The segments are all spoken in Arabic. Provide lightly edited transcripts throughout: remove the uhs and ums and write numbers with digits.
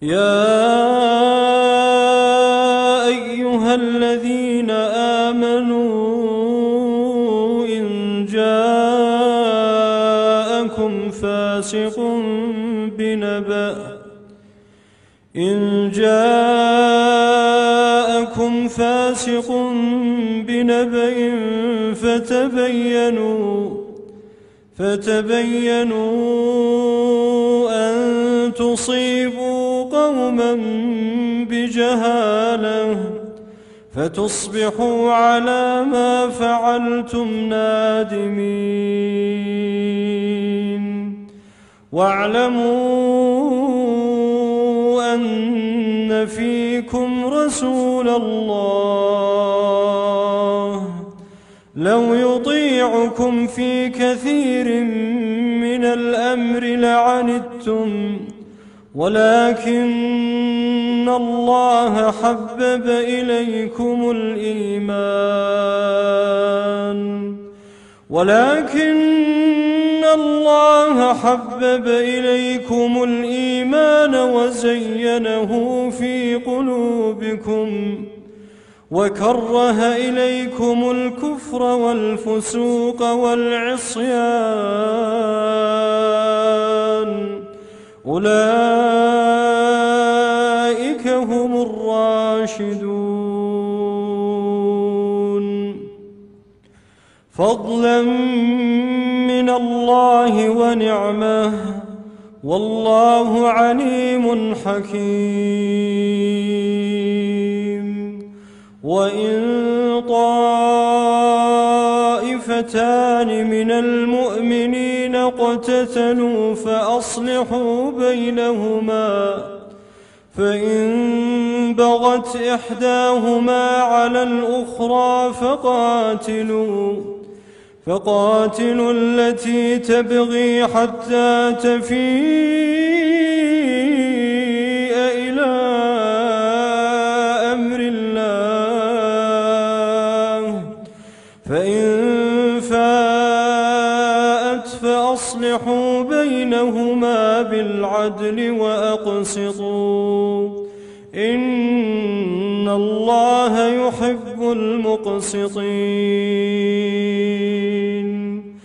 يا أيها الذين آمنوا إن جاءكم فاسق بنبأ فتبينوا أن تصيبوا قوما بجهالة فتصبحوا على ما فعلتم نادمين. واعلموا أن فيكم رسول الله لو يطيعكم في كثير من الأمر لعنتم ولكن الله حبب إليكم الإيمان وزينه في قلوبكم وكره إليكم الكفر والفسوق والعصيان أولئك هم الراشدون فضلا من الله ونعمه والله عليم حكيم. وإن طائفتان من المؤمنين اقتتلوا فأصلحوا بينهما فإن بغت إحداهما على الأخرى فقاتلوا التي تبغي حتى تفيء إلى أمر الله فإن فاءت فأصلحوا بينهما بالعدل وأقسطوا إن الله يحب المقسطين.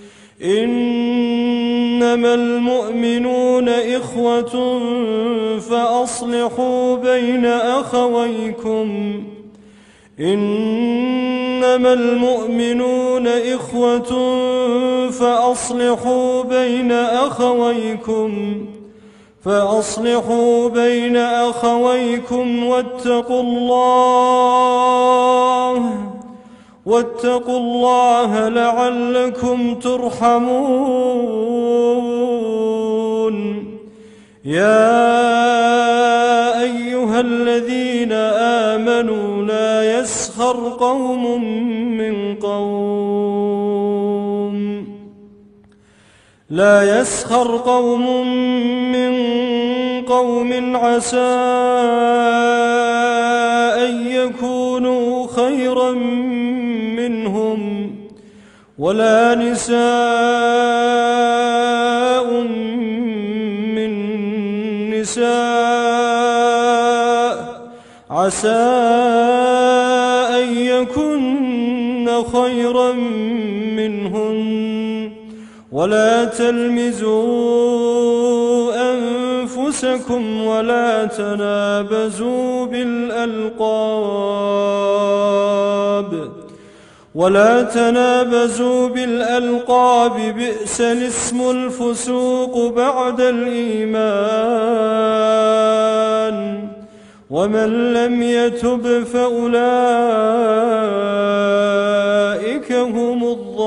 إنما المؤمنون إخوة فأصلحوا بين أخويكم واتقوا الله لعلكم ترحمون. يا أيها الذين آمنوا لا يسخر قوم من قوم عسى أن يكونوا خيرا منهم ولا نساء من نساء عسى أن يكن خيرا منهن ولا تلمزوا أنفسكم ولا تنابزوا بالألقاب بئس الاسم الفسوق بعد الإيمان ومن لم يتب فأولئك هم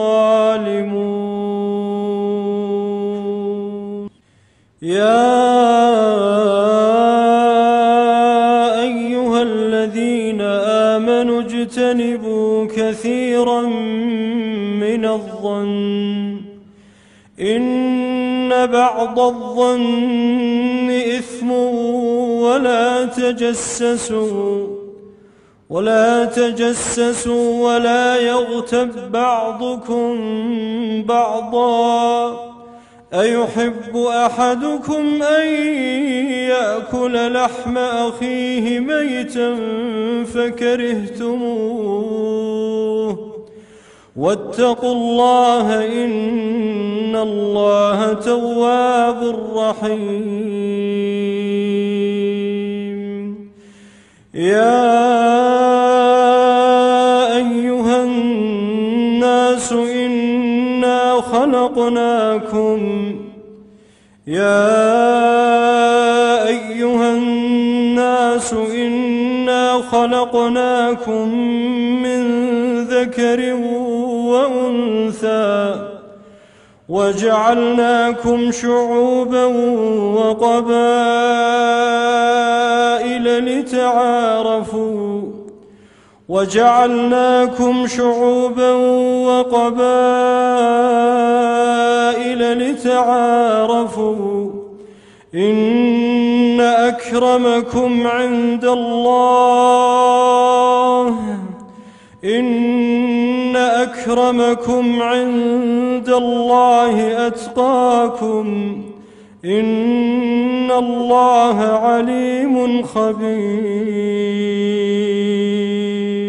الظالمون. يا أيها الذين آمنوا اجتنبوا كثيرا من الظن إن بعض الظن إثم ولا تجسسوا ولا يغتب بعضكم بعضا أيحب أحدكم أن يأكل لحم أخيه ميتا فكرهتموه واتقوا الله إن الله تواب رحيم يا أيها الناس إنا خلقناكم من ذكر وأنثى وجعلناكم شعوبا وقبائل لتعارفوا إن أكرمكم عند الله أتقاكم إن الله عليم خبير.